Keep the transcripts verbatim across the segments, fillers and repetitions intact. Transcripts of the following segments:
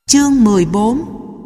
Chương mười bốn.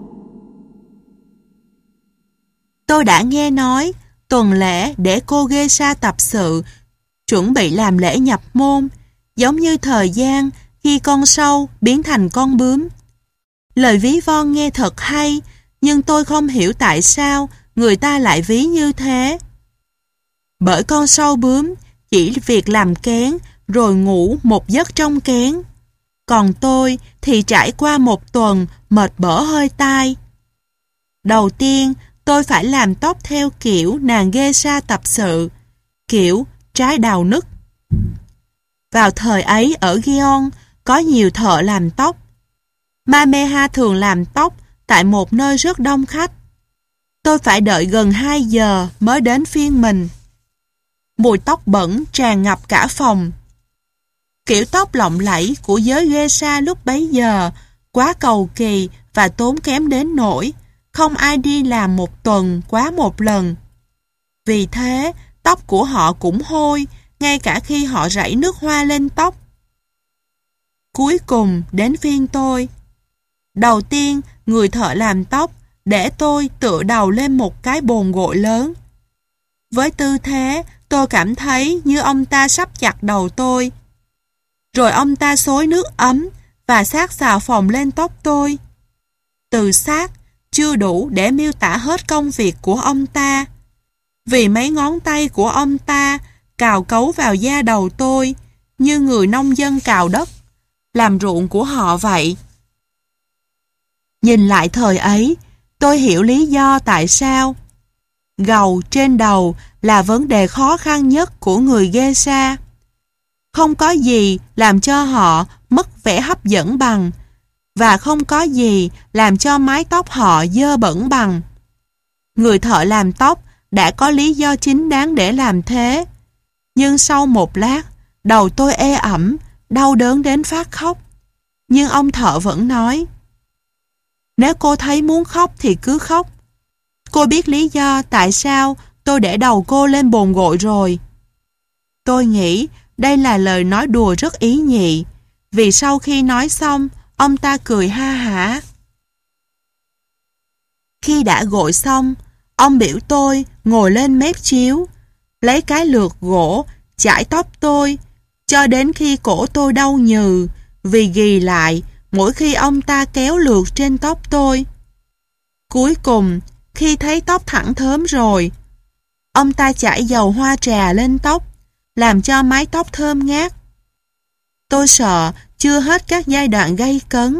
Tôi đã nghe nói tuần lễ để cô geisha tập sự chuẩn bị làm lễ nhập môn, giống như thời gian khi con sâu biến thành con bướm. Lời ví von nghe thật hay, nhưng tôi không hiểu tại sao người ta lại ví như thế. Bởi con sâu bướm chỉ việc làm kén rồi ngủ một giấc trong kén. Còn tôi thì trải qua một tuần mệt bở hơi tai. Đầu tiên, tôi phải làm tóc theo kiểu nàng geisha tập sự, kiểu trái đào nứt. Vào thời ấy ở Gion, có nhiều thợ làm tóc. Mameha thường làm tóc tại một nơi rất đông khách. Tôi phải đợi gần hai giờ mới đến phiên mình. Mùi tóc bẩn tràn ngập cả phòng. Kiểu tóc lộng lẫy của giới geisha lúc bấy giờ quá cầu kỳ và tốn kém đến nỗi không ai đi làm một tuần quá một lần. Vì thế, tóc của họ cũng hôi, ngay cả khi họ rảy nước hoa lên tóc. Cuối cùng đến phiên tôi. Đầu tiên, người thợ làm tóc để tôi tựa đầu lên một cái bồn gội lớn. Với tư thế, tôi cảm thấy như ông ta sắp chặt đầu tôi. Rồi ông ta xối nước ấm và xát xà phòng lên tóc tôi. Từ xát chưa đủ để miêu tả hết công việc của ông ta. Vì mấy ngón tay của ông ta cào cấu vào da đầu tôi như người nông dân cào đất, làm ruộng của họ vậy. Nhìn lại thời ấy, tôi hiểu lý do tại sao gầu trên đầu là vấn đề khó khăn nhất của người geisha. Không có gì làm cho họ mất vẻ hấp dẫn bằng, và không có gì làm cho mái tóc họ dơ bẩn bằng. Người thợ làm tóc đã có lý do chính đáng để làm thế. Nhưng sau một lát, đầu tôi ê ẩm, đau đớn đến phát khóc. Nhưng ông thợ vẫn nói: "Nếu cô thấy muốn khóc thì cứ khóc. Cô biết lý do tại sao tôi để đầu cô lên bồn gội rồi." Tôi nghĩ đây là lời nói đùa rất ý nhị, vì sau khi nói xong, ông ta cười ha hả. Khi đã gội xong, ông biểu tôi ngồi lên mép chiếu, lấy cái lược gỗ chải tóc tôi, cho đến khi cổ tôi đau nhừ, vì ghì lại mỗi khi ông ta kéo lược trên tóc tôi. Cuối cùng, khi thấy tóc thẳng thớm rồi, ông ta chải dầu hoa trà lên tóc, làm cho mái tóc thơm ngát. Tôi sợ chưa hết các giai đoạn gây cấn.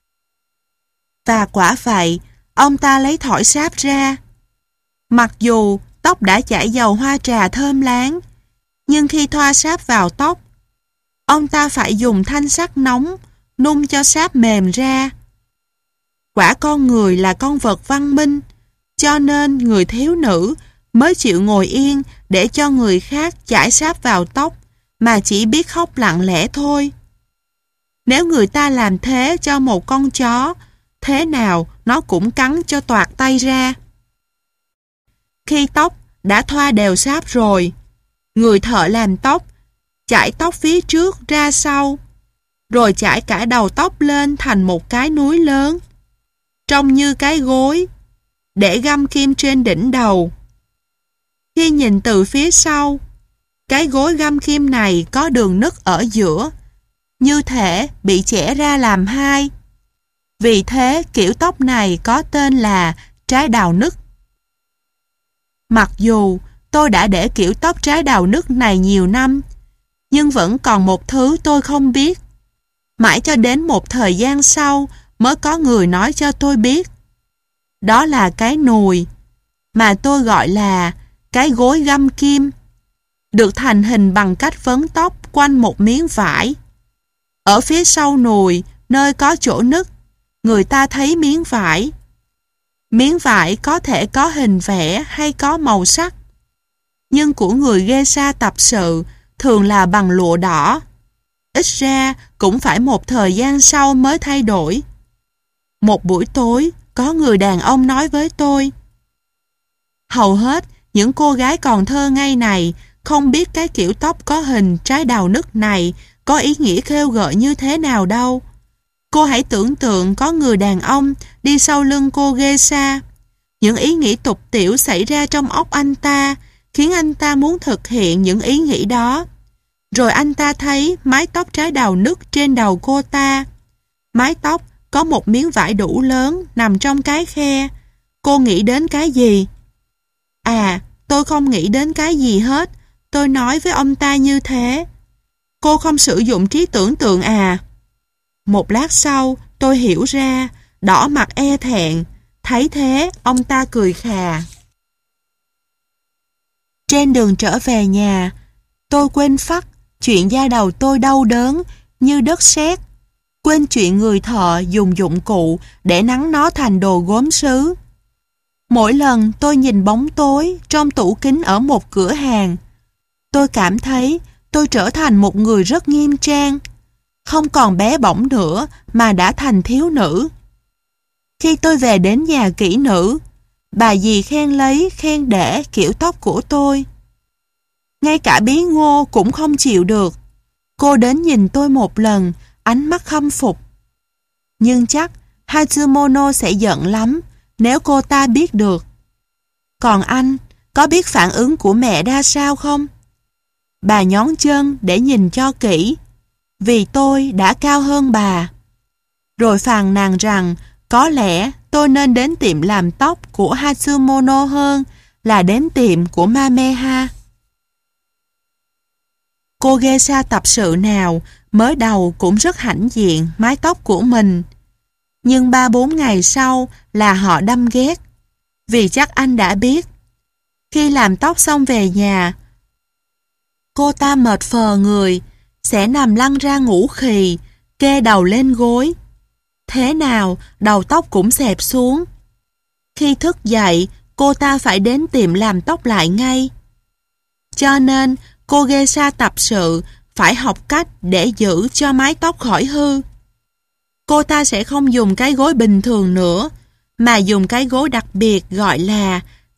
Và quả vậy, ông ta lấy thỏi sáp ra. Mặc dù tóc đã chảy dầu hoa trà thơm láng, nhưng khi thoa sáp vào tóc, ông ta phải dùng thanh sắt nóng nung cho sáp mềm ra. Quả con người là con vật văn minh, cho nên người thiếu nữ mới chịu ngồi yên để cho người khác chải sáp vào tóc, mà chỉ biết khóc lặng lẽ thôi. Nếu người ta làm thế cho một con chó, thế nào nó cũng cắn cho toạc tay ra. Khi tóc đã thoa đều sáp rồi, người thợ làm tóc chải tóc phía trước ra sau, rồi chải cả đầu tóc lên thành một cái núi lớn, trông như cái gối, để găm kim trên đỉnh đầu. Khi nhìn từ phía sau, cái gối găm kim này có đường nứt ở giữa, như thể bị chẻ ra làm hai. Vì thế kiểu tóc này có tên là trái đào nứt. Mặc dù tôi đã để kiểu tóc trái đào nứt này nhiều năm, nhưng vẫn còn một thứ tôi không biết. Mãi cho đến một thời gian sau mới có người nói cho tôi biết. Đó là cái nùi, mà tôi gọi là cái gối găm kim, được thành hình bằng cách vấn tóc quanh một miếng vải. Ở phía sau nùi, nơi có chỗ nứt, người ta thấy miếng vải. Miếng vải có thể có hình vẽ hay có màu sắc, nhưng của người geisha tập sự thường là bằng lụa đỏ. Ít ra cũng phải một thời gian sau mới thay đổi. Một buổi tối, có người đàn ông nói với tôi: "Hầu hết những cô gái còn thơ ngây này không biết cái kiểu tóc có hình trái đào nứt này có ý nghĩa khêu gợi như thế nào đâu. Cô hãy tưởng tượng có người đàn ông đi sau lưng cô geisha. Những ý nghĩ tục tĩu xảy ra trong óc anh ta, khiến anh ta muốn thực hiện những ý nghĩ đó. Rồi anh ta thấy mái tóc trái đào nứt trên đầu cô ta. Mái tóc có một miếng vải đủ lớn nằm trong cái khe. Cô nghĩ đến cái gì? À, tôi không nghĩ đến cái gì hết. Tôi nói với ông ta như thế. Cô không sử dụng trí tưởng tượng à? Một lát sau, tôi hiểu ra, đỏ mặt e thẹn. Thấy thế, ông ta cười khà. Trên đường trở về nhà, tôi quên phắt chuyện da đầu tôi đau đớn như đất sét. Quên chuyện người thợ dùng dụng cụ để nắn nó thành đồ gốm sứ. Mỗi lần tôi nhìn bóng tối trong tủ kính ở một cửa hàng, tôi cảm thấy tôi trở thành một người rất nghiêm trang, không còn bé bỏng nữa mà đã thành thiếu nữ. Khi tôi về đến nhà kỹ nữ, bà dì khen lấy khen để kiểu tóc của tôi. Ngay cả bí Ngô cũng không chịu được. Cô đến nhìn tôi một lần, ánh mắt khâm phục. Nhưng chắc Hatsumono sẽ giận lắm nếu cô ta biết được. Còn anh, có biết phản ứng của mẹ ra sao không? Bà nhón chân để nhìn cho kỹ, vì tôi đã cao hơn bà. Rồi phàn nàn rằng có lẽ tôi nên đến tiệm làm tóc của Hatsumono hơn là đến tiệm của Mameha. Cô geisha tập sự nào mới đầu cũng rất hãnh diện mái tóc của mình. Nhưng ba bốn ngày sau là họ đâm ghét. Vì chắc anh đã biết. Khi làm tóc xong về nhà, cô ta mệt phờ người, sẽ nằm lăn ra ngủ khì, kê đầu lên gối. Thế nào đầu tóc cũng xẹp xuống. Khi thức dậy, cô ta phải đến tiệm làm tóc lại ngay. Cho nên cô geisha tập sự phải học cách để giữ cho mái tóc khỏi hư. Cô ta sẽ không dùng cái gối bình thường nữa, mà dùng cái gối đặc biệt gọi là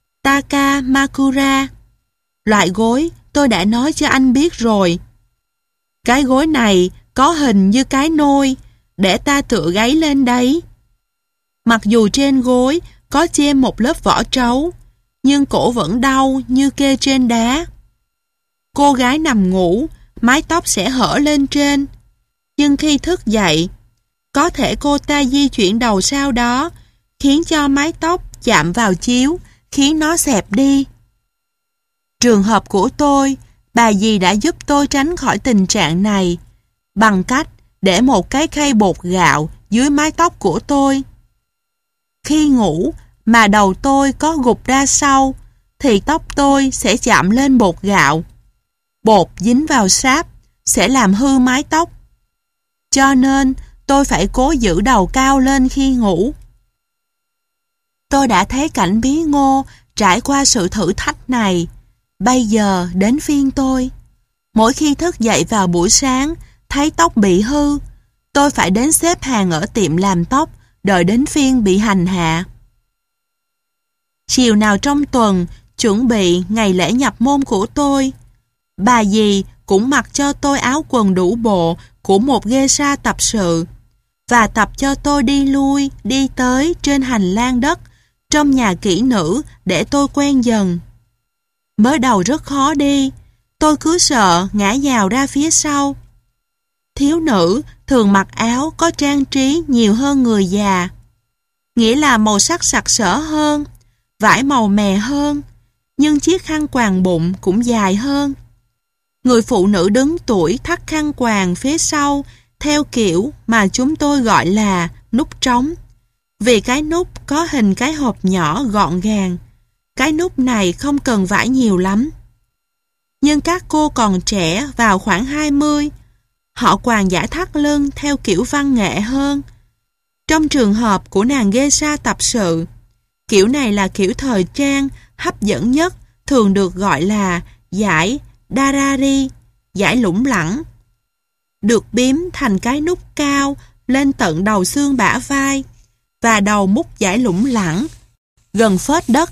Takamakura. Loại gối tôi đã nói cho anh biết rồi. Cái gối này có hình như cái nôi, để ta tựa gáy lên đấy. Mặc dù trên gối có chêm một lớp vỏ trấu, nhưng cổ vẫn đau như kê trên đá. Cô gái nằm ngủ, mái tóc sẽ hở lên trên. Nhưng khi thức dậy, có thể cô ta di chuyển đầu sau đó, khiến cho mái tóc chạm vào chiếu, khiến nó xẹp đi. Trường hợp của tôi, bà dì đã giúp tôi tránh khỏi tình trạng này, bằng cách để một cái khay bột gạo dưới mái tóc của tôi. Khi ngủ mà đầu tôi có gục ra sau, thì tóc tôi sẽ chạm lên bột gạo. Bột dính vào sáp sẽ làm hư mái tóc. Cho nên tôi phải cố giữ đầu cao lên khi ngủ. Tôi đã thấy cảnh bí Ngô trải qua sự thử thách này. Bây giờ đến phiên tôi. Mỗi khi thức dậy vào buổi sáng, thấy tóc bị hư, tôi phải đến xếp hàng ở tiệm làm tóc, đợi đến phiên bị hành hạ. Chiều nào trong tuần, chuẩn bị ngày lễ nhập môn của tôi, bà dì cũng mặc cho tôi áo quần đủ bộ của một geisha tập sự và tập cho tôi đi lui, đi tới trên hành lang đất trong nhà kỹ nữ để tôi quen dần. Mới đầu rất khó đi, tôi cứ sợ ngã nhào ra phía sau. Thiếu nữ thường mặc áo có trang trí nhiều hơn người già, nghĩa là màu sắc sặc sỡ hơn, vải màu mè hơn, nhưng chiếc khăn quàng bụng cũng dài hơn. Người phụ nữ đứng tuổi thắt khăn quàng phía sau theo kiểu mà chúng tôi gọi là nút trống, vì cái nút có hình cái hộp nhỏ gọn gàng. Cái nút này không cần vải nhiều lắm. Nhưng các cô còn trẻ vào khoảng hai mươi, họ quàng dải thắt lưng theo kiểu văn nghệ hơn. Trong trường hợp của nàng geisha tập sự, kiểu này là kiểu thời trang hấp dẫn nhất, thường được gọi là dải darari, dải lủng lẳng, được bím thành cái nút cao lên tận đầu xương bả vai và đầu mút dải lủng lẳng gần phết đất.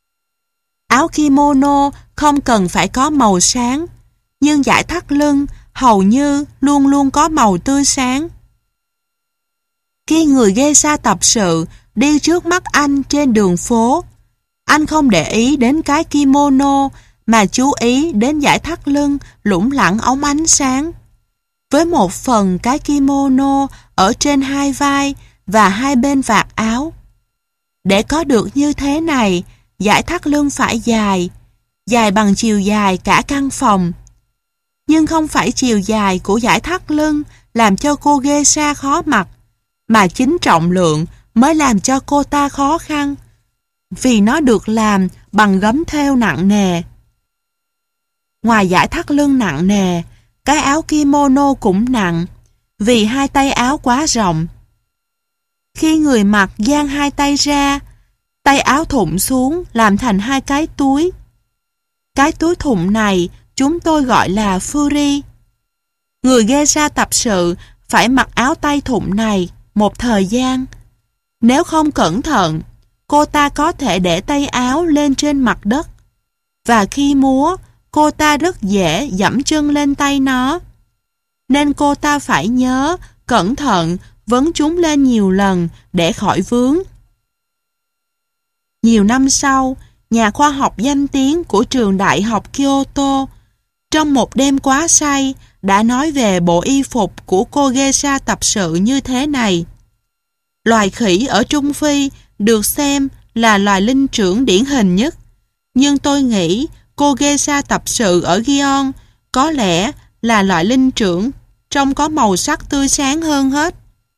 Áo kimono không cần phải có màu sáng, nhưng dải thắt lưng hầu như luôn luôn có màu tươi sáng. Khi người geisha tập sự đi trước mắt anh trên đường phố, anh không để ý đến cái kimono mà chú ý đến dải thắt lưng lủng lẳng óng ánh sáng. Với một phần cái kimono ở trên hai vai và hai bên vạt áo. Để có được như thế này, dải thắt lưng phải dài, dài bằng chiều dài cả căn phòng. Nhưng không phải chiều dài của dải thắt lưng làm cho cô geisha khó mặc, mà chính trọng lượng mới làm cho cô ta khó khăn, vì nó được làm bằng gấm thêu nặng nề. Ngoài dải thắt lưng nặng nề, cái áo kimono cũng nặng, vì hai tay áo quá rộng. Khi người mặc dang hai tay ra, tay áo thụng xuống làm thành hai cái túi. Cái túi thụng này chúng tôi gọi là furi. Người geisha tập sự phải mặc áo tay thụng này một thời gian. Nếu không cẩn thận, cô ta có thể để tay áo lên trên mặt đất. Và khi múa, cô ta rất dễ dẫm chân lên tay nó. Nên cô ta phải nhớ, cẩn thận, vấn chúng lên nhiều lần để khỏi vướng. Nhiều năm sau, nhà khoa học danh tiếng của trường đại học Kyoto, trong một đêm quá say, đã nói về bộ y phục của cô geisha tập sự như thế này. Loài khỉ ở Trung Phi được xem là loài linh trưởng điển hình nhất, nhưng tôi nghĩ cô geisha tập sự ở Gion có lẽ là loại linh trưởng trông có màu sắc tươi sáng hơn hết.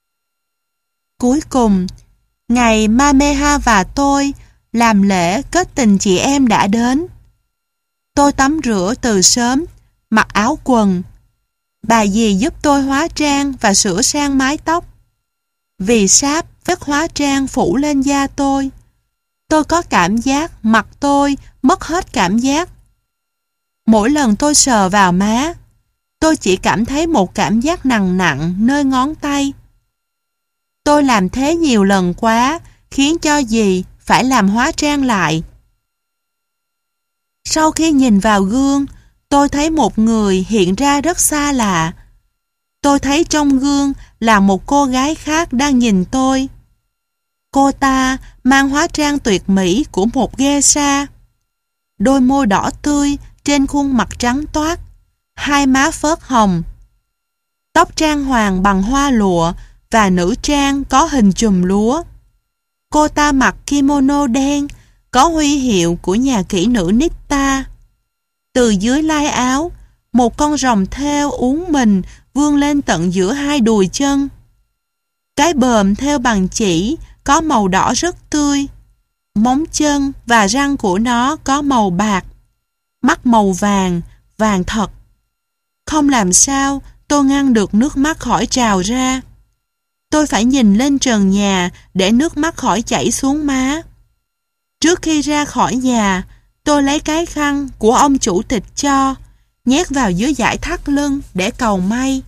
Cuối cùng, ngày Mameha và tôi làm lễ kết tình chị em đã đến. Tôi tắm rửa từ sớm, mặc áo quần. Bà dì giúp tôi hóa trang và sửa sang mái tóc. Vì sáp vết hóa trang phủ lên da tôi, tôi có cảm giác mặt tôi mất hết cảm giác. Mỗi lần tôi sờ vào má, tôi chỉ cảm thấy một cảm giác nặng nặng nơi ngón tay. Tôi làm thế nhiều lần quá, khiến cho dì phải làm hóa trang lại. Sau khi nhìn vào gương, tôi thấy một người hiện ra rất xa lạ. Tôi thấy trong gương là một cô gái khác đang nhìn tôi. Cô ta mang hóa trang tuyệt mỹ của một geisha. Đôi môi đỏ tươi trên khuôn mặt trắng toát, hai má phớt hồng. Tóc trang hoàng bằng hoa lụa và nữ trang có hình chùm lúa. Cô ta mặc kimono đen có huy hiệu của nhà kỹ nữ Nitta. Từ dưới lai áo, một con rồng thêu uốn mình vươn lên tận giữa hai đùi chân. Cái bờm thêu bằng chỉ có màu đỏ rất tươi. Móng chân và răng của nó có màu bạc. Mắt màu vàng, vàng thật. Không làm sao tôi ngăn được nước mắt khỏi trào ra. Tôi phải nhìn lên trần nhà để nước mắt khỏi chảy xuống má. Trước khi ra khỏi nhà, tôi lấy cái khăn của ông chủ tịch cho, nhét vào dưới dải thắt lưng để cầu may.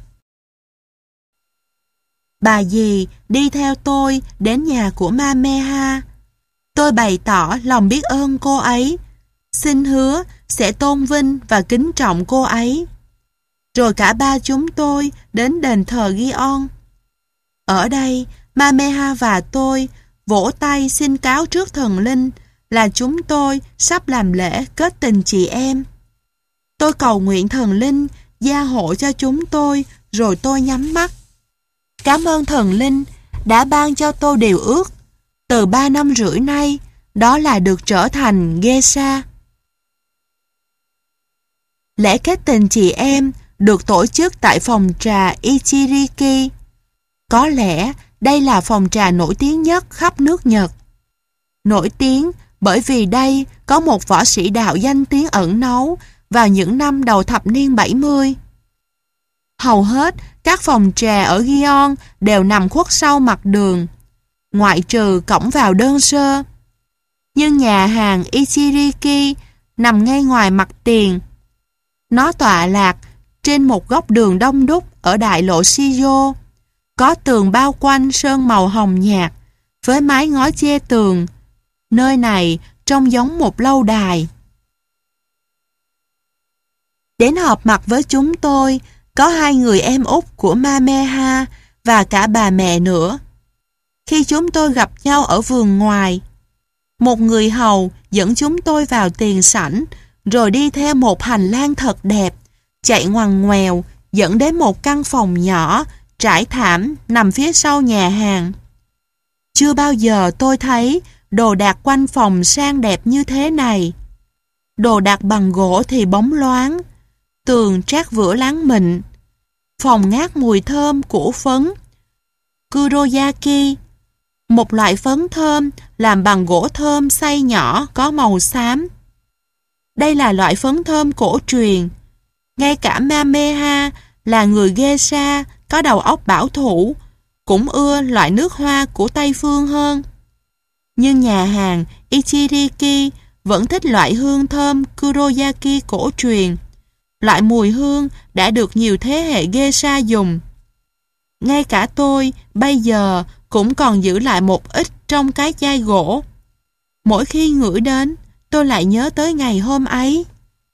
Bà dì đi theo tôi đến nhà của Mameha. Tôi bày tỏ lòng biết ơn cô ấy, xin hứa sẽ tôn vinh và kính trọng cô ấy. Rồi cả ba chúng tôi đến đền thờ Gion. Ở đây, Mameha và tôi vỗ tay xin cáo trước thần linh là chúng tôi sắp làm lễ kết tình chị em. Tôi cầu nguyện thần linh gia hộ cho chúng tôi, rồi tôi nhắm mắt. Cảm ơn thần linh đã ban cho tôi điều ước từ ba năm rưỡi nay, đó là được trở thành geisha. Lễ kết tình chị em được tổ chức tại phòng trà Ichiriki. Có lẽ đây là phòng trà nổi tiếng nhất khắp nước Nhật. Nổi tiếng bởi vì đây có một võ sĩ đạo danh tiếng ẩn náu vào những năm đầu thập niên bảy mươi. Hầu hết các phòng trà ở Gion đều nằm khuất sau mặt đường, ngoại trừ cổng vào đơn sơ. Nhưng nhà hàng Ichiriki nằm ngay ngoài mặt tiền. Nó tọa lạc trên một góc đường đông đúc ở đại lộ Shijo, có tường bao quanh sơn màu hồng nhạt với mái ngói che tường. Nơi này trông giống một lâu đài. Đến họp mặt với chúng tôi có hai người em út của Mameha và cả bà mẹ nữa. khi chúng tôi gặp nhau ở vườn ngoài. Một người hầu dẫn chúng tôi vào tiền sảnh, rồi đi theo một hành lang thật đẹp, chạy ngoằn ngoèo, dẫn đến một căn phòng nhỏ, trải thảm, nằm phía sau nhà hàng. Chưa bao giờ tôi thấy đồ đạc quanh phòng sang đẹp như thế này. Đồ đạc bằng gỗ thì bóng loáng, tường trát vữa láng mịn, phòng ngát mùi thơm của phấn Kuroyaki, một loại phấn thơm làm bằng gỗ thơm xay nhỏ có màu xám. Đây là loại phấn thơm cổ truyền. Ngay cả Mameha là người geisha có đầu óc bảo thủ cũng ưa loại nước hoa của Tây Phương hơn. Nhưng nhà hàng Ichiriki vẫn thích loại hương thơm Kuroyaki cổ truyền, loại mùi hương đã được nhiều thế hệ geisha dùng. Ngay cả tôi bây giờ cũng còn giữ lại một ít trong cái chai gỗ. Mỗi khi ngửi đến, tôi lại nhớ tới ngày hôm ấy.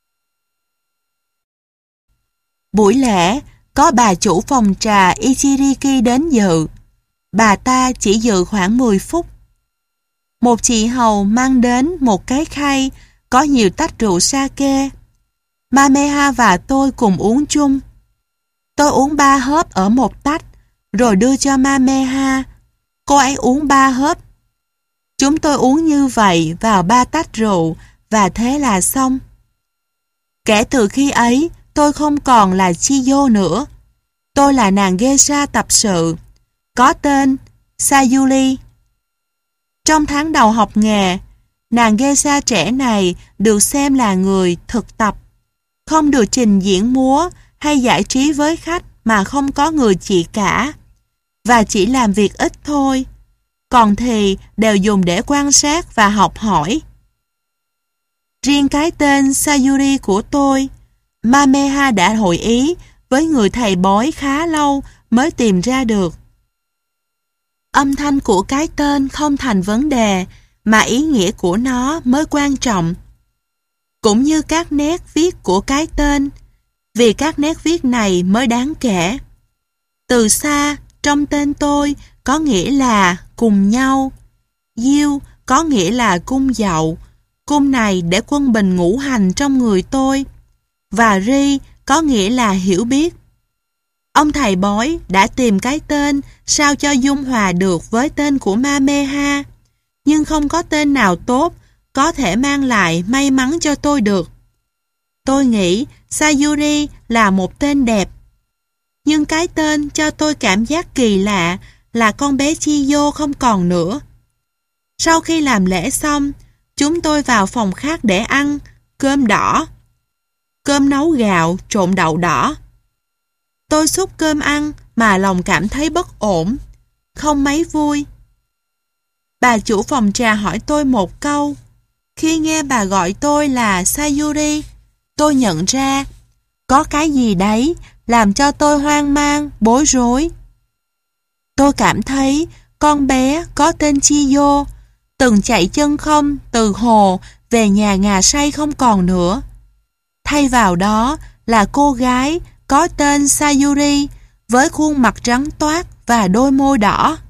Buổi lễ, có bà chủ phòng trà Ichiriki đến dự. Bà ta chỉ dự khoảng mười phút. Một chị hầu mang đến một cái khay có nhiều tách rượu sake. Mameha và tôi cùng uống chung. Tôi uống ba hớp ở một tách, rồi đưa cho Mameha. Cô ấy uống ba hớp. Chúng tôi uống như vậy vào ba tách rượu, và thế là xong. Kể từ khi ấy, tôi không còn là Chiyo nữa. Tôi là nàng geisha tập sự, có tên Sayuri. Trong tháng đầu học nghề, nàng geisha trẻ này được xem là người thực tập, không được trình diễn múa hay giải trí với khách mà không có người chị cả, và chỉ làm việc ít thôi, còn thì đều dùng để quan sát và học hỏi. Riêng cái tên Sayuri của tôi, Mameha đã hội ý với người thầy bói khá lâu mới tìm ra được. Âm thanh của cái tên không thành vấn đề, mà ý nghĩa của nó mới quan trọng. Cũng như các nét viết của cái tên, vì các nét viết này mới đáng kể. Từ xa, trong tên tôi có nghĩa là cùng nhau. Diêu có nghĩa là cung dậu, cung này để quân bình ngũ hành trong người tôi. Và Ri có nghĩa là hiểu biết. Ông thầy bói đã tìm cái tên sao cho dung hòa được với tên của Mameha, nhưng không có tên nào tốt có thể mang lại may mắn cho tôi được. Tôi nghĩ Sayuri là một tên đẹp, nhưng cái tên cho tôi cảm giác kỳ lạ là con bé Chiyo không còn nữa. Sau khi làm lễ xong, chúng tôi vào phòng khác để ăn cơm đỏ. Cơm nấu gạo trộn đậu đỏ. Tôi xúc cơm ăn mà lòng cảm thấy bất ổn, không mấy vui. Bà chủ phòng trà hỏi tôi một câu. Khi nghe bà gọi tôi là Sayuri, tôi nhận ra có cái gì đấy làm cho tôi hoang mang, bối rối. Tôi cảm thấy con bé có tên Chiyo từng chạy chân không từ hồ về nhà ngà say không còn nữa. Thay vào đó là cô gái có tên Sayuri với khuôn mặt trắng toát và đôi môi đỏ.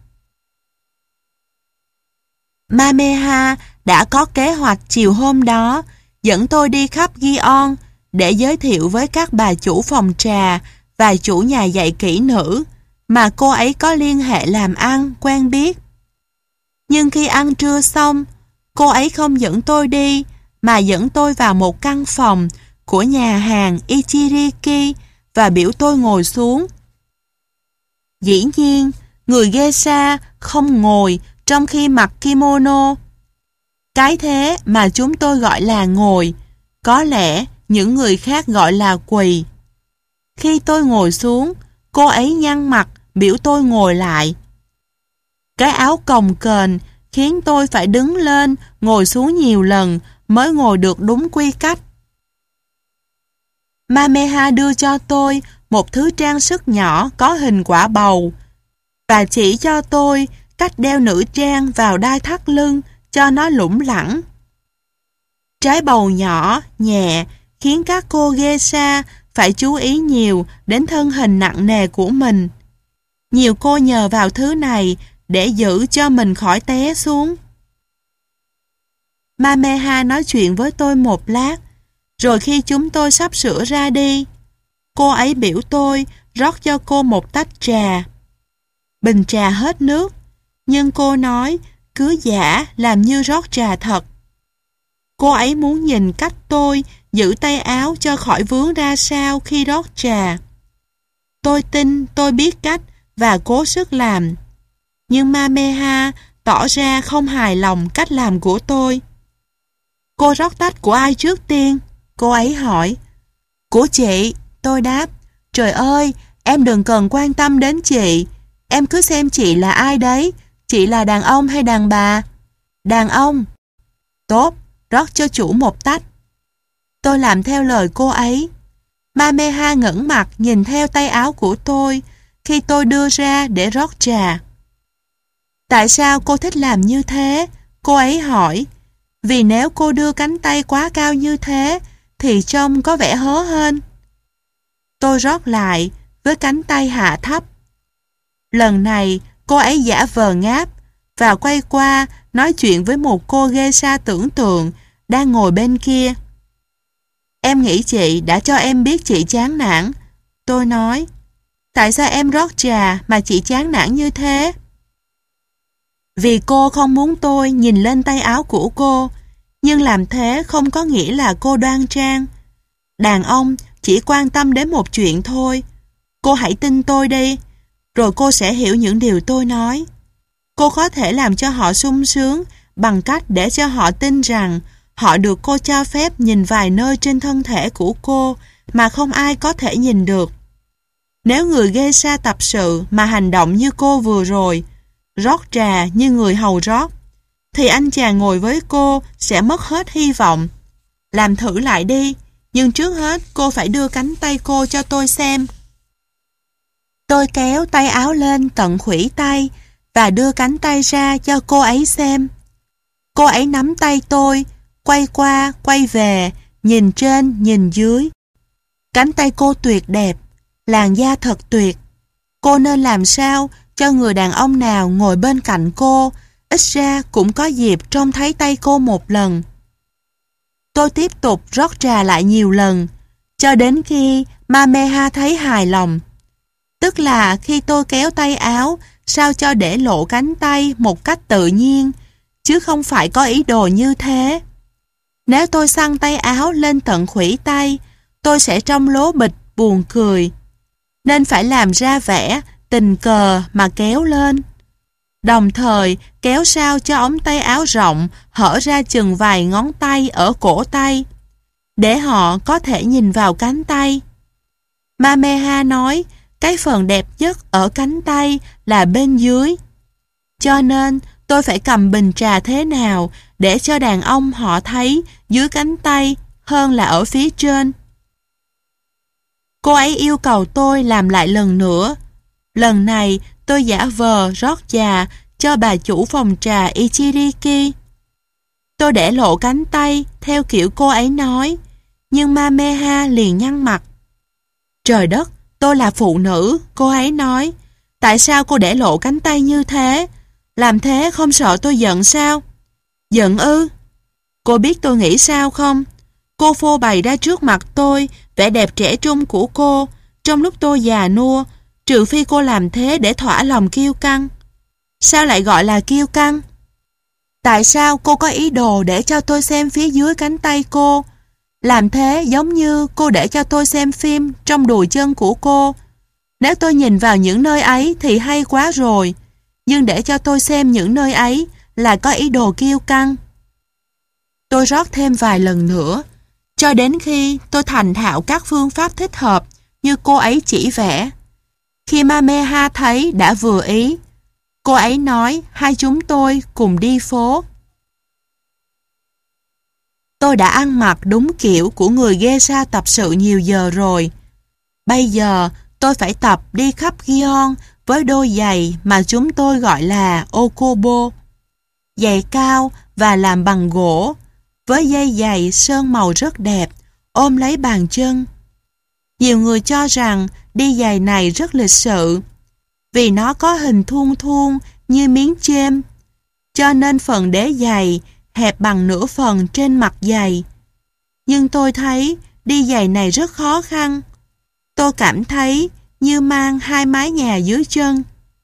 Mameha đã có kế hoạch chiều hôm đó dẫn tôi đi khắp Gion để giới thiệu với các bà chủ phòng trà và chủ nhà dạy kỹ nữ mà cô ấy có liên hệ làm ăn, quen biết. Nhưng khi ăn trưa xong, cô ấy không dẫn tôi đi mà dẫn tôi vào một căn phòng của nhà hàng Ichiriki và biểu tôi ngồi xuống. Dĩ nhiên, người geisha không ngồi trong khi mặc kimono. Cái thế mà chúng tôi gọi là ngồi, có lẽ những người khác gọi là quỳ. Khi tôi ngồi xuống, cô ấy nhăn mặt biểu tôi ngồi lại. Cái áo cồng kềnh khiến tôi phải đứng lên, ngồi xuống nhiều lần mới ngồi được đúng quy cách. Mameha đưa cho tôi một thứ trang sức nhỏ có hình quả bầu và chỉ cho tôi cách đeo nữ trang vào đai thắt lưng cho nó lủng lẳng. Trái bầu nhỏ, nhẹ khiến các cô geisha phải chú ý nhiều đến thân hình nặng nề của mình. Nhiều cô nhờ vào thứ này để giữ cho mình khỏi té xuống. Mameha nói chuyện với tôi một lát, rồi khi chúng tôi sắp sửa ra đi, cô ấy biểu tôi rót cho cô một tách trà. Bình trà hết nước, nhưng cô nói cứ giả làm như rót trà thật. Cô ấy muốn nhìn cách tôi giữ tay áo cho khỏi vướng ra sao khi rót trà. Tôi tin tôi biết cách và cố sức làm. Nhưng Mameha tỏ ra không hài lòng cách làm của tôi. Cô rót tách của ai trước tiên? Cô ấy hỏi. Của chị, tôi đáp. Trời ơi, em đừng cần quan tâm đến chị. Em cứ xem chị là ai đấy. Chị là đàn ông hay đàn bà? Đàn ông. Tốt, rót cho chủ một tách. Tôi làm theo lời cô ấy. Mameha ngẩng mặt nhìn theo tay áo của tôi khi tôi đưa ra để rót trà. Tại sao cô thích làm như thế? Cô ấy hỏi. Vì nếu cô đưa cánh tay quá cao như thế thì trông có vẻ hớ hên. Tôi rót lại với cánh tay hạ thấp. Lần này cô ấy giả vờ ngáp và quay qua nói chuyện với một cô geisha tưởng tượng đang ngồi bên kia. Em nghĩ chị đã cho em biết chị chán nản. Tôi nói. Tại sao em rót trà mà chị chán nản như thế? Vì cô không muốn tôi nhìn lên tay áo của cô, nhưng làm thế không có nghĩa là cô đoan trang. Đàn ông chỉ quan tâm đến một chuyện thôi. Cô hãy tin tôi đi, rồi cô sẽ hiểu những điều tôi nói. Cô có thể làm cho họ sung sướng bằng cách để cho họ tin rằng họ được cô cho phép nhìn vài nơi trên thân thể của cô mà không ai có thể nhìn được. Nếu người geisha tập sự mà hành động như cô vừa rồi, rót trà như người hầu rót, thì anh chàng ngồi với cô sẽ mất hết hy vọng. Làm thử lại đi, nhưng trước hết cô phải đưa cánh tay cô cho tôi xem. Tôi kéo tay áo lên tận khuỷu tay và đưa cánh tay ra cho cô ấy xem. Cô ấy nắm tay tôi, quay qua, quay về, nhìn trên, nhìn dưới. Cánh tay cô tuyệt đẹp, làn da thật tuyệt. Cô nên làm sao cho người đàn ông nào ngồi bên cạnh cô, ít ra cũng có dịp trông thấy tay cô một lần. Tôi tiếp tục rót trà lại nhiều lần, cho đến khi Mameha thấy hài lòng. Tức là khi tôi kéo tay áo sao cho để lộ cánh tay một cách tự nhiên, chứ không phải có ý đồ như thế. Nếu tôi xăng tay áo lên tận khuỷu tay, tôi sẽ trông lố bịch, buồn cười. Nên phải làm ra vẻ tình cờ mà kéo lên. Đồng thời kéo sao cho ống tay áo rộng hở ra chừng vài ngón tay ở cổ tay, để họ có thể nhìn vào cánh tay. Mameha nói cái phần đẹp nhất ở cánh tay là bên dưới. Cho nên tôi phải cầm bình trà thế nào để cho đàn ông họ thấy dưới cánh tay hơn là ở phía trên. Cô ấy yêu cầu tôi làm lại lần nữa. Lần này tôi giả vờ rót trà cho bà chủ phòng trà Ichiriki. Tôi để lộ cánh tay theo kiểu cô ấy nói, nhưng Mameha liền nhăn mặt. Trời đất, tôi là phụ nữ, cô ấy nói. Tại sao cô để lộ cánh tay như thế? Làm thế không sợ tôi giận sao? Giận ư? Cô biết tôi nghĩ sao không? Cô phô bày ra trước mặt tôi vẻ đẹp trẻ trung của cô trong lúc tôi già nua, trừ phi cô làm thế để thỏa lòng kiêu căng. Sao lại gọi là kiêu căng? Tại sao cô có ý đồ để cho tôi xem phía dưới cánh tay cô? Làm thế giống như cô để cho tôi xem phim trong đùi chân của cô. Nếu tôi nhìn vào những nơi ấy thì hay quá rồi, nhưng để cho tôi xem những nơi ấy là có ý đồ kiêu căng. Tôi rót thêm vài lần nữa, cho đến khi tôi thành thạo các phương pháp thích hợp như cô ấy chỉ vẽ. Khi Mameha thấy đã vừa ý, cô ấy nói hai chúng tôi cùng đi phố. Tôi đã ăn mặc đúng kiểu của người geisha tập sự nhiều giờ rồi. Bây giờ tôi phải tập đi khắp Gion với đôi giày mà chúng tôi gọi là okobo. Giày cao và làm bằng gỗ, với dây giày sơn màu rất đẹp, ôm lấy bàn chân. Nhiều người cho rằng đi giày này rất lịch sự, vì nó có hình thuôn thuôn như miếng chêm, cho nên phần đế giày hẹp bằng nửa phần trên mặt giày. Nhưng tôi thấy đi giày này rất khó khăn. Tôi cảm thấy như mang hai mái nhà dưới chân.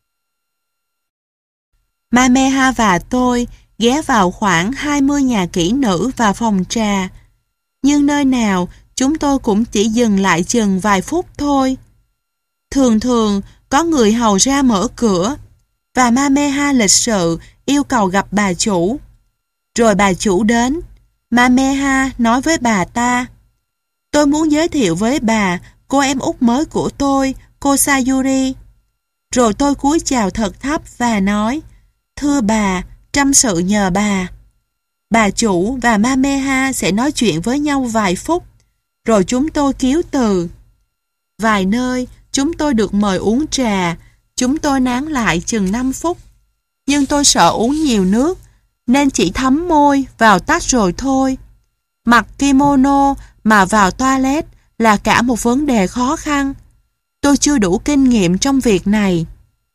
Mameha và tôi ghé vào khoảng hai mươi nhà kỹ nữ và phòng trà. Nhưng nơi nào chúng tôi cũng chỉ dừng lại chừng vài phút thôi. Thường thường có người hầu ra mở cửa và Mameha lịch sự yêu cầu gặp bà chủ. Rồi bà chủ đến. Mameha nói với bà ta: "Tôi muốn giới thiệu với bà cô em út mới của tôi, cô Sayuri." Rồi tôi cúi chào thật thấp và nói: "Thưa bà, trăm sự nhờ bà." Bà chủ và Mameha sẽ nói chuyện với nhau vài phút, rồi chúng tôi kíu từ. Vài nơi chúng tôi được mời uống trà, chúng tôi nán lại chừng năm phút. Nhưng tôi sợ uống nhiều nước, nên chỉ thấm môi vào tách rồi thôi. Mặc kimono mà vào toilet là cả một vấn đề khó khăn. Tôi chưa đủ kinh nghiệm trong việc này.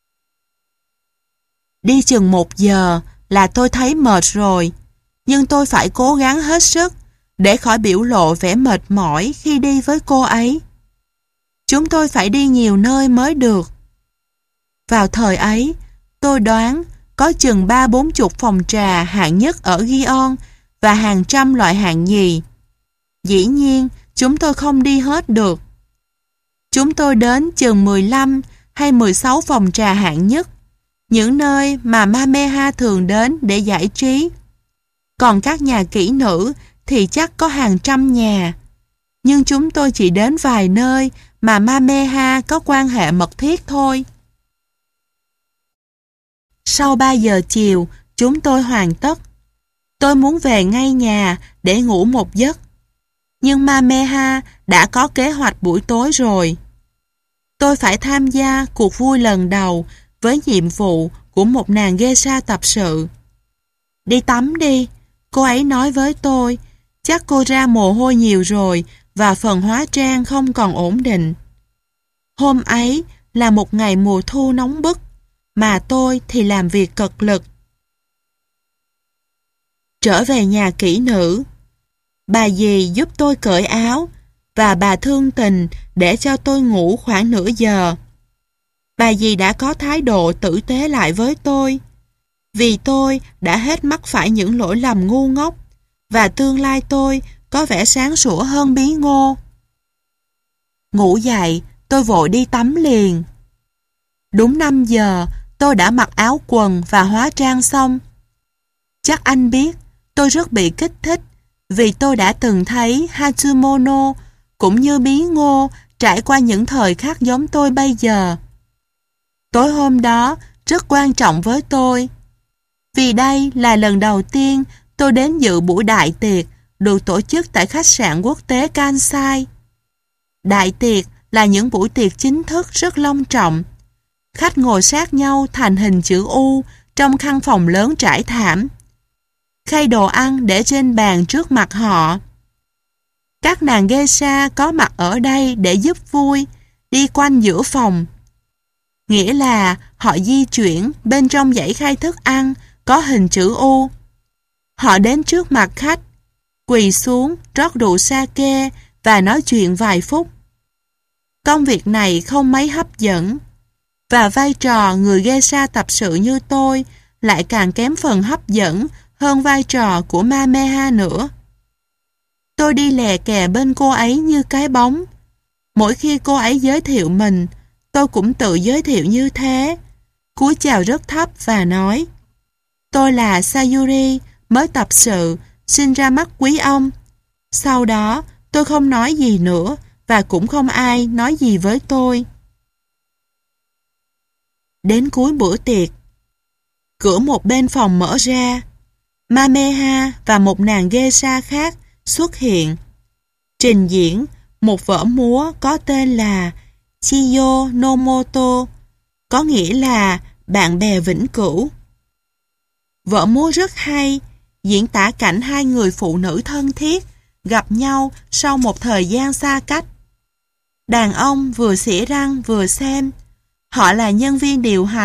Đi chừng một giờ là tôi thấy mệt rồi, nhưng tôi phải cố gắng hết sức để khỏi biểu lộ vẻ mệt mỏi khi đi với cô ấy. Chúng tôi phải đi nhiều nơi mới được. Vào thời ấy, tôi đoán có chừng ba bốn chục phòng trà hạng nhất ở Gion và hàng trăm loại hạng nhì. Dĩ nhiên, chúng tôi không đi hết được. Chúng tôi đến chừng mười lăm hay mười sáu phòng trà hạng nhất, những nơi mà Mameha thường đến để giải trí. Còn các nhà kỹ nữ thì chắc có hàng trăm nhà. Nhưng chúng tôi chỉ đến vài nơi mà Mameha có quan hệ mật thiết thôi. Sau ba giờ chiều, chúng tôi hoàn tất. Tôi muốn về ngay nhà để ngủ một giấc. Nhưng Mameha đã có kế hoạch buổi tối rồi. Tôi phải tham gia cuộc vui lần đầu với nhiệm vụ của một nàng geisha tập sự. "Đi tắm đi," cô ấy nói với tôi. Chắc cô ra mồ hôi nhiều rồi và phần hóa trang không còn ổn định. Hôm ấy là một ngày mùa thu nóng bức, mà tôi thì làm việc cật lực. Trở về nhà kỹ nữ, bà dì giúp tôi cởi áo và bà thương tình để cho tôi ngủ khoảng nửa giờ. Bà dì đã có thái độ tử tế lại với tôi, vì tôi đã hết mắc phải những lỗi lầm ngu ngốc và tương lai tôi có vẻ sáng sủa hơn bí ngô. Ngủ dậy, tôi vội đi tắm liền. Đúng năm giờ, tôi đã mặc áo quần và hóa trang xong. Chắc anh biết, tôi rất bị kích thích vì tôi đã từng thấy Hatsumono cũng như bí ngô trải qua những thời khắc giống tôi bây giờ. Tối hôm đó rất quan trọng với tôi, vì đây là lần đầu tiên tôi đến dự buổi đại tiệc được tổ chức tại khách sạn quốc tế Kansai. Đại tiệc là những buổi tiệc chính thức rất long trọng. Khách ngồi sát nhau thành hình chữ U trong căn phòng lớn trải thảm. Khay đồ ăn để trên bàn trước mặt họ. Các nàng geisha có mặt ở đây để giúp vui, đi quanh giữa phòng. Nghĩa là họ di chuyển bên trong dãy khay thức ăn có hình chữ U. Họ đến trước mặt khách, quỳ xuống, rót rượu sake và nói chuyện vài phút. Công việc này không mấy hấp dẫn, và vai trò người geisha tập sự như tôi lại càng kém phần hấp dẫn hơn vai trò của Mameha nữa. Tôi đi lè kè bên cô ấy như cái bóng. Mỗi khi cô ấy giới thiệu mình, tôi cũng tự giới thiệu như thế, cúi chào rất thấp và nói: "Tôi là Sayuri, mới tập sự, xin ra mắt quý ông." Sau đó, tôi không nói gì nữa và cũng không ai nói gì với tôi. Đến cuối bữa tiệc, cửa một bên phòng mở ra. Mameha và một nàng geisha khác xuất hiện, trình diễn một vở múa có tên là Chiyo no Moto, có nghĩa là bạn bè vĩnh cửu. Vở múa rất hay, diễn tả cảnh hai người phụ nữ thân thiết gặp nhau sau một thời gian xa cách. Đàn ông vừa xỉa răng vừa xem. Họ là nhân viên điều hành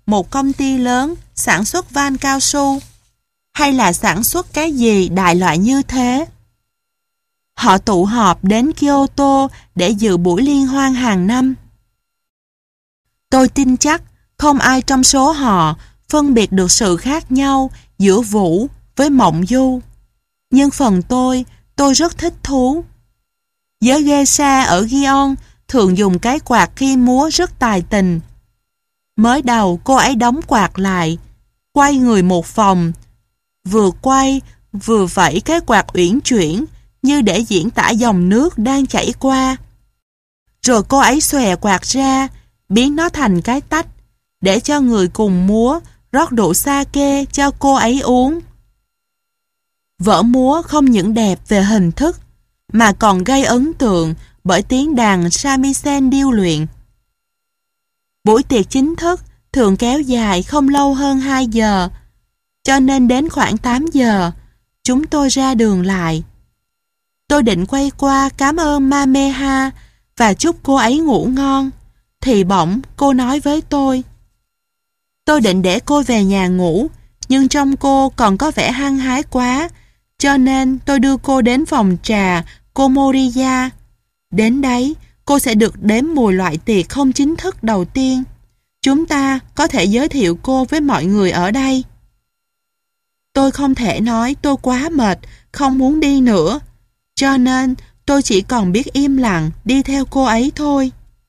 một công ty lớn sản xuất van cao su, hay là sản xuất cái gì đại loại như thế. Họ tụ họp đến Kyoto để dự buổi liên hoan hàng năm. Tôi tin chắc không ai trong số họ phân biệt được sự khác nhau giữa vũ với mộng du. Nhưng phần tôi, tôi rất thích thú. Giới geisha ở Gion thường dùng cái quạt khi múa rất tài tình. Mới đầu cô ấy đóng quạt lại, quay người một vòng, vừa quay vừa vẫy cái quạt uyển chuyển như để diễn tả dòng nước đang chảy qua. Rồi cô ấy xòe quạt ra, biến nó thành cái tách, để cho người cùng múa rót rượu sake cho cô ấy uống. Vở múa không những đẹp về hình thức, mà còn gây ấn tượng bởi tiếng đàn shamisen điêu luyện. Buổi tiệc chính thức thường kéo dài không lâu hơn hai giờ, cho nên đến khoảng tám giờ, chúng tôi ra đường lại. Tôi định quay qua cảm ơn Mameha và chúc cô ấy ngủ ngon, thì bỗng cô nói với tôi. Tôi định để cô về nhà ngủ, nhưng trông cô còn có vẻ hăng hái quá, cho nên tôi đưa cô đến phòng trà Komoriya. Đến đấy, cô sẽ được đếm mùi loại tiệc không chính thức đầu tiên. Chúng ta có thể giới thiệu cô với mọi người ở đây. Tôi không thể nói tôi quá mệt, không muốn đi nữa, cho nên tôi chỉ còn biết im lặng đi theo cô ấy thôi.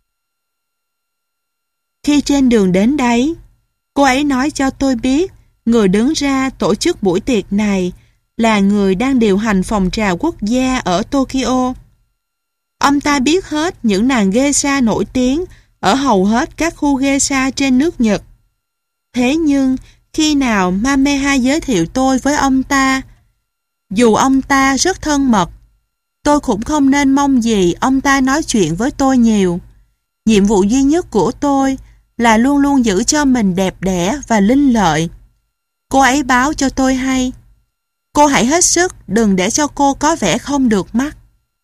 Khi trên đường đến đấy, cô ấy nói cho tôi biết người đứng ra tổ chức buổi tiệc này là người đang điều hành phòng trà quốc gia ở Tokyo. Ông ta biết hết những nàng geisha nổi tiếng ở hầu hết các khu geisha trên nước Nhật. Thế nhưng, khi nào Mameha giới thiệu tôi với ông ta, dù ông ta rất thân mật, tôi cũng không nên mong gì ông ta nói chuyện với tôi nhiều. Nhiệm vụ duy nhất của tôi là luôn luôn giữ cho mình đẹp đẽ và linh lợi. Cô ấy báo cho tôi hay, cô hãy hết sức đừng để cho cô có vẻ không được mắt.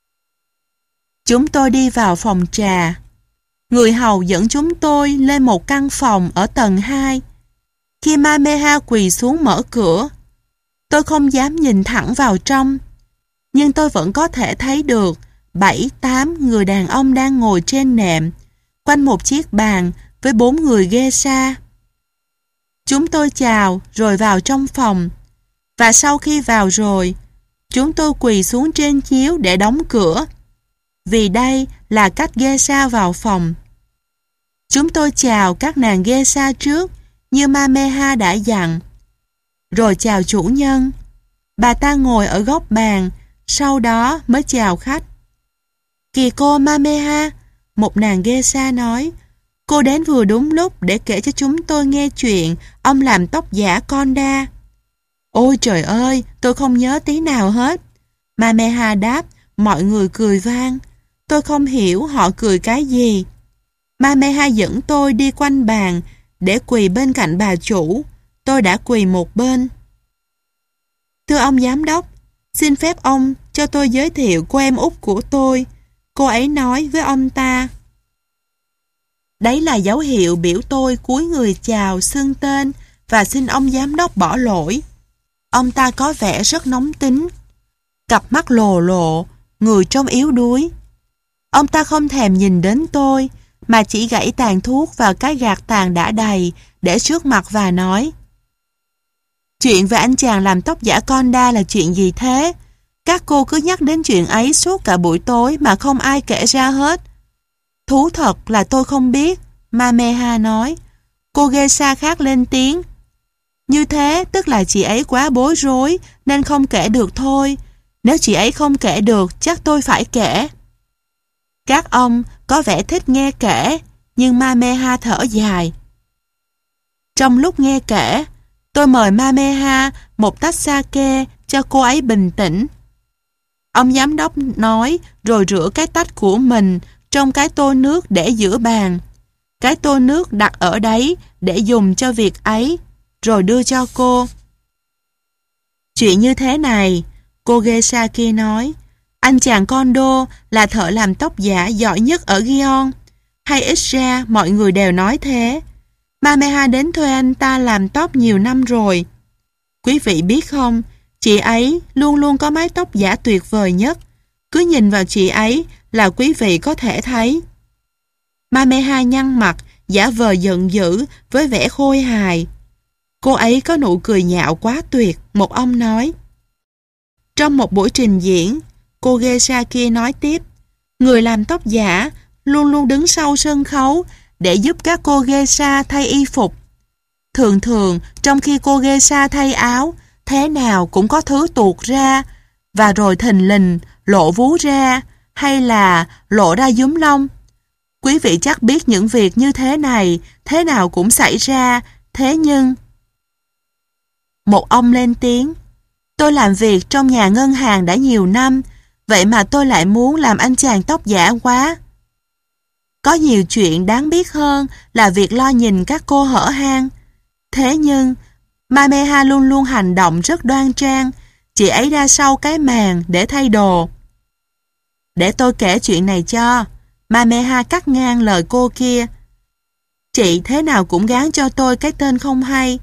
Chúng tôi đi vào phòng trà. Người hầu dẫn chúng tôi lên một căn phòng ở tầng hai. Khi Mameha quỳ xuống mở cửa, tôi không dám nhìn thẳng vào trong, nhưng tôi vẫn có thể thấy được bảy tám người đàn ông đang ngồi trên nệm, quanh một chiếc bàn với bốn người geisha. Chúng tôi chào rồi vào trong phòng, và sau khi vào rồi, chúng tôi quỳ xuống trên chiếu để đóng cửa, vì đây là cách geisha vào phòng. Chúng tôi chào các nàng geisha trước, như Mameha đã dặn, rồi chào chủ nhân. Bà ta ngồi ở góc bàn, sau đó mới chào khách. Kìa Mameha, một nàng geisha nói, cô đến vừa đúng lúc để kể cho chúng tôi nghe chuyện ông làm tóc giả Konda. Ôi trời ơi, tôi không nhớ tí nào hết. Mameha đáp, mọi người cười vang. Tôi không hiểu họ cười cái gì. Mameha dẫn tôi đi quanh bàn để quỳ bên cạnh bà chủ. Tôi đã quỳ một bên. Thưa ông giám đốc, xin phép ông cho tôi giới thiệu cô em út của tôi. Cô ấy nói với ông ta. Đấy là dấu hiệu biểu tôi cúi người chào, xưng tên và xin ông giám đốc bỏ lỗi. Ông ta có vẻ rất nóng tính, cặp mắt lồ lộ, người trông yếu đuối. Ông ta không thèm nhìn đến tôi, mà chỉ gãy tàn thuốc vào cái gạt tàn đã đầy để trước mặt và nói. Chuyện về anh chàng làm tóc giả Konda là chuyện gì thế? Các cô cứ nhắc đến chuyện ấy suốt cả buổi tối mà không ai kể ra hết. Thú thật là tôi không biết, Mameha nói. Cô geisha khác lên tiếng. Như thế tức là chị ấy quá bối rối nên không kể được thôi. Nếu chị ấy không kể được chắc tôi phải kể. Các ông có vẻ thích nghe kể, nhưng Mameha thở dài. Trong lúc nghe kể, tôi mời Mameha một tách sake cho cô ấy bình tĩnh. Ông giám đốc nói rồi rửa cái tách của mình trong cái tô nước để giữa bàn. Cái tô nước đặt ở đấy để dùng cho việc ấy, rồi đưa cho cô. Chuyện như thế này, cô geisha kia nói, anh chàng Kondo là thợ làm tóc giả giỏi nhất ở Gion, hay ít ra mọi người đều nói thế. Mameha đến thuê anh ta làm tóc nhiều năm rồi. Quý vị biết không, chị ấy luôn luôn có mái tóc giả tuyệt vời nhất. Cứ nhìn vào chị ấy là quý vị có thể thấy. Mameha nhăn mặt, giả vờ giận dữ với vẻ khôi hài. Cô ấy có nụ cười nhạo quá tuyệt, một ông nói. Trong một buổi trình diễn, cô geisha kia nói tiếp, người làm tóc giả luôn luôn đứng sau sân khấu để giúp các cô geisha thay y phục. Thường thường, trong khi cô geisha thay áo, thế nào cũng có thứ tuột ra, và rồi thình lình lộ vú ra, hay là lộ ra giúm lông. Quý vị chắc biết những việc như thế này, thế nào cũng xảy ra, thế nhưng... Một ông lên tiếng, tôi làm việc trong nhà ngân hàng đã nhiều năm, vậy mà tôi lại muốn làm anh chàng tóc giả quá. Có nhiều chuyện đáng biết hơn là việc lo nhìn các cô hở hang. Thế nhưng, Mameha luôn luôn hành động rất đoan trang, chị ấy ra sau cái màn để thay đồ. Để tôi kể chuyện này cho. Mameha cắt ngang lời cô kia. Chị thế nào cũng gán cho tôi cái tên không hay.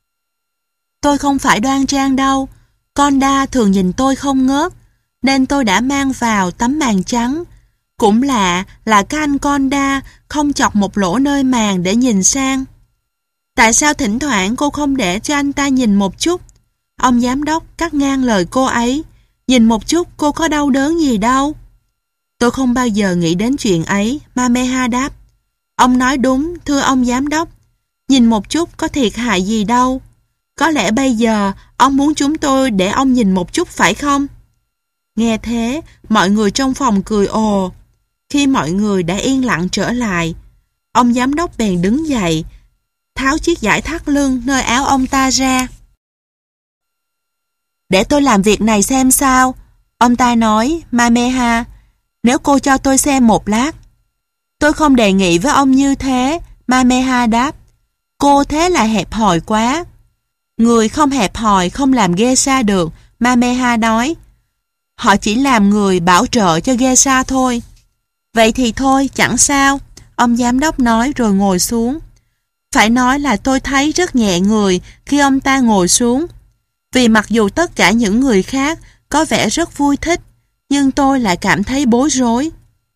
Tôi không phải đoan trang đâu. Conda thường nhìn tôi không ngớt, nên tôi đã mang vào tấm màn trắng. Cũng lạ là các anh Conda không chọc một lỗ nơi màn để nhìn sang. Tại sao thỉnh thoảng cô không để cho anh ta nhìn một chút? Ông giám đốc cắt ngang lời cô ấy. Nhìn một chút cô có đau đớn gì đâu. Tôi không bao giờ nghĩ đến chuyện ấy, Mameha đáp. Ông nói đúng, thưa ông giám đốc. Nhìn một chút có thiệt hại gì đâu. Có lẽ bây giờ ông muốn chúng tôi để ông nhìn một chút phải không? Nghe thế, mọi người trong phòng cười ồ. Khi mọi người đã yên lặng trở lại, ông giám đốc bèn đứng dậy, tháo chiếc dải thắt lưng nơi áo ông ta ra. Để tôi làm việc này xem sao. Ông ta nói, Mameha, nếu cô cho tôi xem một lát. Tôi không đề nghị với ông như thế, Mameha đáp. Cô thế là hẹp hòi quá. Người không hẹp hòi không làm geisha được, Mameha nói. Họ chỉ làm người bảo trợ cho geisha thôi. Vậy thì thôi, chẳng sao, ông giám đốc nói rồi ngồi xuống. Phải nói là tôi thấy rất nhẹ người khi ông ta ngồi xuống. Vì mặc dù tất cả những người khác có vẻ rất vui thích, nhưng tôi lại cảm thấy bối rối.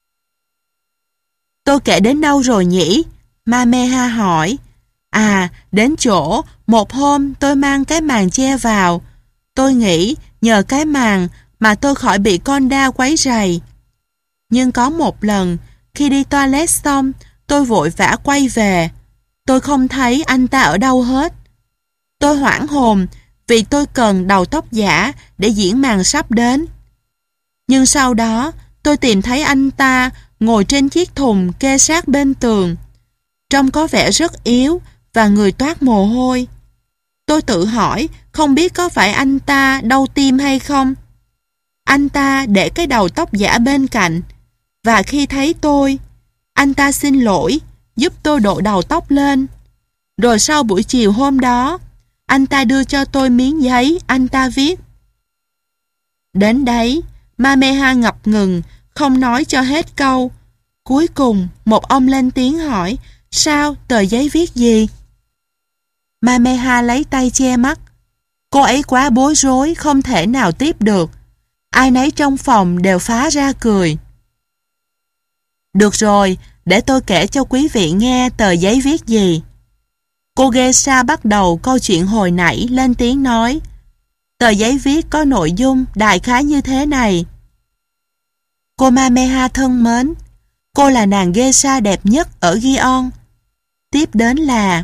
Tôi kể đến đâu rồi nhỉ? Mameha hỏi. À, đến chỗ, một hôm tôi mang cái màn che vào. Tôi nghĩ nhờ cái màn mà tôi khỏi bị Conda quấy rầy. Nhưng có một lần, khi đi toilet xong, tôi vội vã quay về. Tôi không thấy anh ta ở đâu hết. Tôi hoảng hồn vì tôi cần đầu tóc giả để diễn màn sắp đến. Nhưng sau đó, tôi tìm thấy anh ta ngồi trên chiếc thùng kê sát bên tường. Trông có vẻ rất yếu và người toát mồ hôi. Tôi tự hỏi không biết có phải anh ta đau tim hay không. Anh ta để cái đầu tóc giả bên cạnh, và khi thấy tôi, anh ta xin lỗi, giúp tôi độ đầu tóc lên. Rồi sau buổi chiều hôm đó, anh ta đưa cho tôi miếng giấy, anh ta viết. Đến đấy, Mameha ngập ngừng, không nói cho hết câu. Cuối cùng, một ông lên tiếng hỏi, sao, tờ giấy viết gì? Mameha lấy tay che mắt. Cô ấy quá bối rối, không thể nào tiếp được. Ai nấy trong phòng đều phá ra cười. Được rồi, để tôi kể cho quý vị nghe tờ giấy viết gì. Cô geisha bắt đầu câu chuyện hồi nãy lên tiếng nói. Tờ giấy viết có nội dung đại khái như thế này. Cô Mameha thân mến, cô là nàng geisha đẹp nhất ở Gion. Tiếp đến là: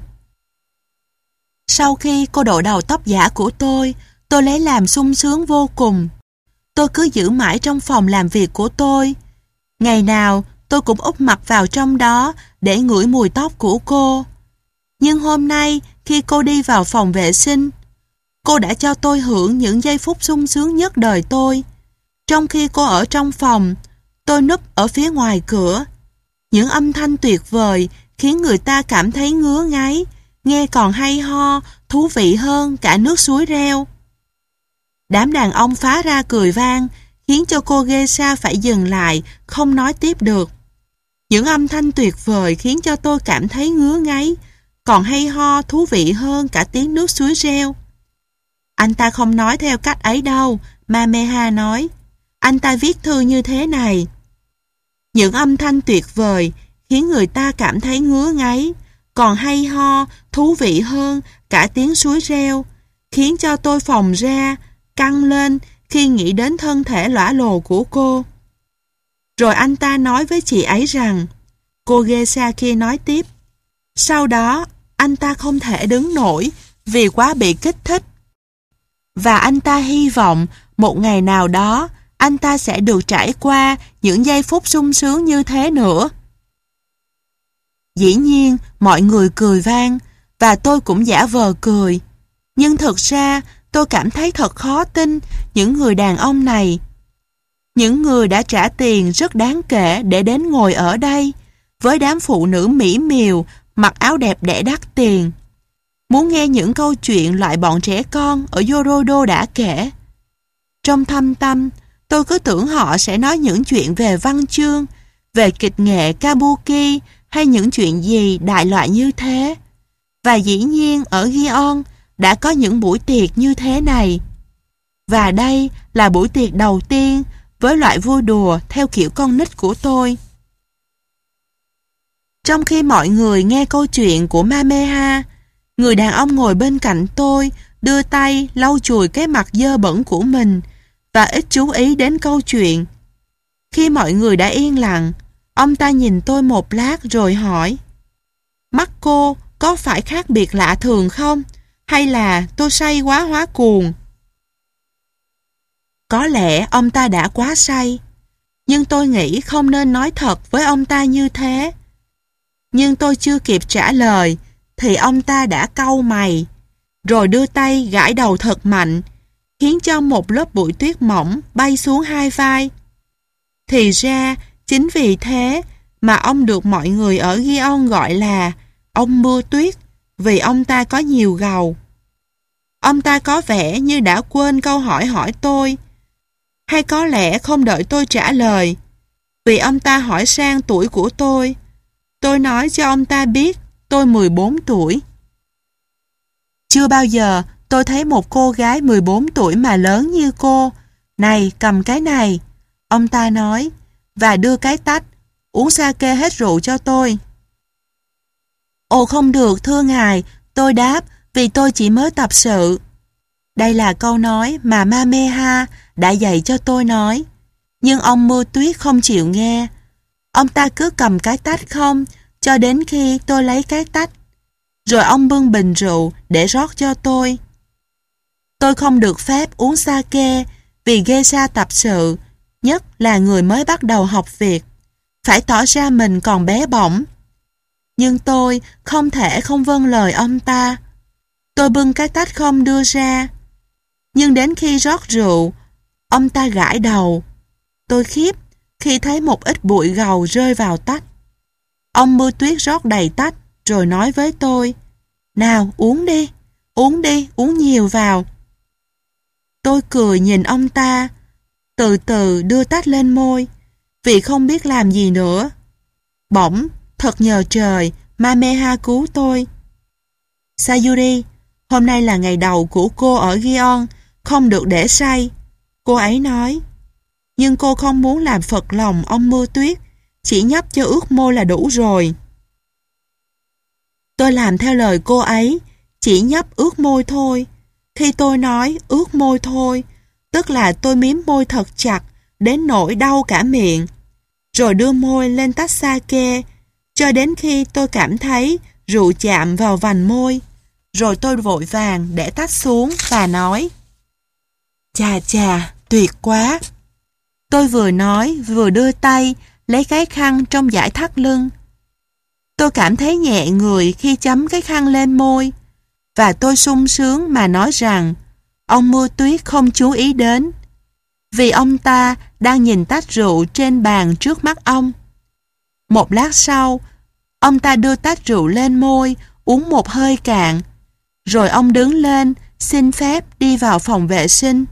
sau khi cô độ đầu tóc giả của tôi, tôi lấy làm sung sướng vô cùng. Tôi cứ giữ mãi trong phòng làm việc của tôi. Ngày nào tôi cũng úp mặt vào trong đó để ngửi mùi tóc của cô. Nhưng hôm nay khi cô đi vào phòng vệ sinh, cô đã cho tôi hưởng những giây phút sung sướng nhất đời tôi. Trong khi cô ở trong phòng, tôi núp ở phía ngoài cửa. Những âm thanh tuyệt vời khiến người ta cảm thấy ngứa ngáy, nghe còn hay ho, thú vị hơn cả nước suối reo. Đám đàn ông phá ra cười vang, khiến cho cô geisha phải dừng lại, không nói tiếp được. Những âm thanh tuyệt vời khiến cho tôi cảm thấy ngứa ngáy, còn hay ho, thú vị hơn cả tiếng nước suối reo. Anh ta không nói theo cách ấy đâu, Mameha nói. Anh ta viết thư như thế này. Những âm thanh tuyệt vời khiến người ta cảm thấy ngứa ngáy, còn hay ho, thú vị hơn cả tiếng suối reo, khiến cho tôi phồng ra, căng lên khi nghĩ đến thân thể lõa lồ của cô. Rồi anh ta nói với chị ấy rằng, cô geisha kia nói tiếp, sau đó anh ta không thể đứng nổi vì quá bị kích thích. Và anh ta hy vọng một ngày nào đó anh ta sẽ được trải qua những giây phút sung sướng như thế nữa. Dĩ nhiên mọi người cười vang và tôi cũng giả vờ cười. Nhưng thực ra tôi cảm thấy thật khó tin những người đàn ông này. Những người đã trả tiền rất đáng kể để đến ngồi ở đây với đám phụ nữ mỹ miều mặc áo đẹp đẽ đắt tiền. Muốn nghe những câu chuyện loại bọn trẻ con ở Yorodo đã kể. Trong thâm tâm, tôi cứ tưởng họ sẽ nói những chuyện về văn chương, về kịch nghệ kabuki hay những chuyện gì đại loại như thế. Và dĩ nhiên ở Gion đã có những buổi tiệc như thế này. Và đây là buổi tiệc đầu tiên với loại vui đùa theo kiểu con nít của tôi. Trong khi mọi người nghe câu chuyện của Mameha, người đàn ông ngồi bên cạnh tôi đưa tay lau chùi cái mặt dơ bẩn của mình và ít chú ý đến câu chuyện. Khi mọi người đã yên lặng, ông ta nhìn tôi một lát rồi hỏi, mắt cô có phải khác biệt lạ thường không? Hay là tôi say quá hóa cuồng? Có lẽ ông ta đã quá say, nhưng tôi nghĩ không nên nói thật với ông ta như thế. Nhưng tôi chưa kịp trả lời thì ông ta đã cau mày, rồi đưa tay gãi đầu thật mạnh, khiến cho một lớp bụi tuyết mỏng bay xuống hai vai. Thì ra, chính vì thế mà ông được mọi người ở Gion gọi là ông mưa tuyết, vì ông ta có nhiều gầu. Ông ta có vẻ như đã quên câu hỏi hỏi tôi, hay có lẽ không đợi tôi trả lời, vì ông ta hỏi sang tuổi của tôi. Tôi nói cho ông ta biết tôi mười bốn tuổi. Chưa bao giờ tôi thấy một cô gái mười bốn tuổi mà lớn như cô. Này, cầm cái này, ông ta nói, và đưa cái tách, uống sake hết rượu cho tôi. Ồ không được, thưa ngài, tôi đáp, vì tôi chỉ mới tập sự. Đây là câu nói mà Mameha đã dạy cho tôi nói. Nhưng ông mưa tuyết không chịu nghe. Ông ta cứ cầm cái tách không, cho đến khi tôi lấy cái tách. Rồi ông bưng bình rượu để rót cho tôi. Tôi không được phép uống sake vì geisha tập sự, nhất là người mới bắt đầu học việc, phải tỏ ra mình còn bé bỏng. Nhưng tôi không thể không vâng lời ông ta. Tôi bưng cái tách không đưa ra. Nhưng đến khi rót rượu, ông ta gãi đầu. Tôi khiếp khi thấy một ít bụi gầu rơi vào tách. Ông mưa tuyết rót đầy tách rồi nói với tôi, nào uống đi, uống đi, uống nhiều vào. Tôi cười nhìn ông ta, từ từ đưa tách lên môi, vì không biết làm gì nữa. Bỗng, thật nhờ trời, Mameha cứu tôi. Sayuri, hôm nay là ngày đầu của cô ở Gion, không được để say. Cô ấy nói, nhưng cô không muốn làm phật lòng ông mưa tuyết, chỉ nhấp cho ướt môi là đủ rồi. Tôi làm theo lời cô ấy, chỉ nhấp ướt môi thôi. Khi tôi nói ướt môi thôi, tức là tôi miếm môi thật chặt, đến nỗi đau cả miệng. Rồi đưa môi lên tách sake, cho đến khi tôi cảm thấy rượu chạm vào vành môi. Rồi tôi vội vàng để tách xuống và nói, chà chà, tuyệt quá. Tôi vừa nói vừa đưa tay lấy cái khăn trong dải thắt lưng. Tôi cảm thấy nhẹ người khi chấm cái khăn lên môi, và tôi sung sướng mà nói rằng ông mưa tuyết không chú ý đến, vì ông ta đang nhìn tách rượu trên bàn trước mắt ông. Một lát sau, ông ta đưa tách rượu lên môi, uống một hơi cạn, rồi ông đứng lên, xin phép đi vào phòng vệ sinh.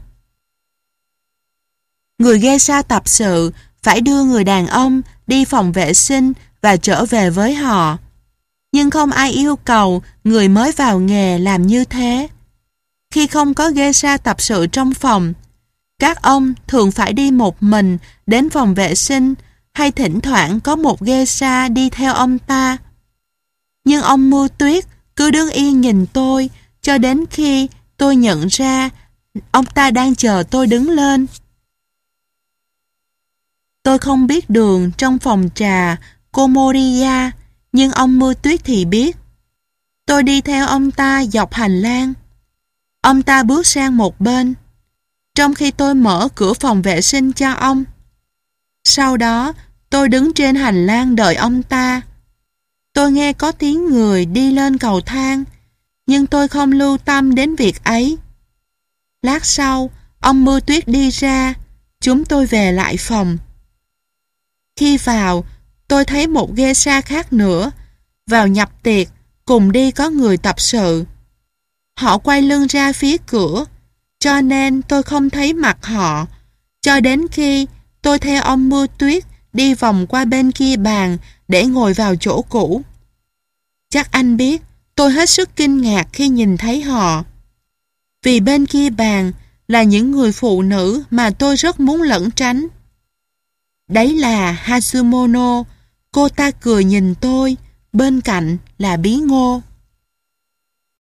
Người geisha tập sự phải đưa người đàn ông đi phòng vệ sinh và trở về với họ. Nhưng không ai yêu cầu người mới vào nghề làm như thế. Khi không có geisha tập sự trong phòng, các ông thường phải đi một mình đến phòng vệ sinh hay thỉnh thoảng có một geisha đi theo ông ta. Nhưng ông Mưa Tuyết cứ đứng yên nhìn tôi cho đến khi tôi nhận ra ông ta đang chờ tôi đứng lên. Tôi không biết đường trong phòng trà Komoria, nhưng ông Mưa Tuyết thì biết. Tôi đi theo ông ta dọc hành lang. Ông ta bước sang một bên, trong khi tôi mở cửa phòng vệ sinh cho ông. Sau đó, tôi đứng trên hành lang đợi ông ta. Tôi nghe có tiếng người đi lên cầu thang, nhưng tôi không lưu tâm đến việc ấy. Lát sau, ông Mưa Tuyết đi ra, chúng tôi về lại phòng. Khi vào, tôi thấy một geisha khác nữa, vào nhập tiệc, cùng đi có người tập sự. Họ quay lưng ra phía cửa, cho nên tôi không thấy mặt họ, cho đến khi tôi theo ông Mưa Tuyết đi vòng qua bên kia bàn để ngồi vào chỗ cũ. Chắc anh biết, tôi hết sức kinh ngạc khi nhìn thấy họ. Vì bên kia bàn là những người phụ nữ mà tôi rất muốn lẩn tránh. Đấy là Hatsumono, cô ta cười nhìn tôi, bên cạnh là Bí Ngô.